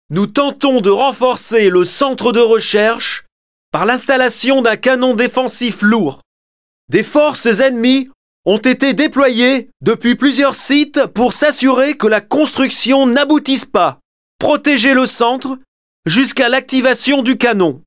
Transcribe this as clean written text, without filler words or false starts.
Nous tentons de renforcer le centre de recherche par l'installation d'un canon défensif lourd. Des forces ennemies ont été déployées depuis plusieurs sites pour s'assurer que la construction n'aboutisse pas. Protégez le centre jusqu'à l'activation du canon.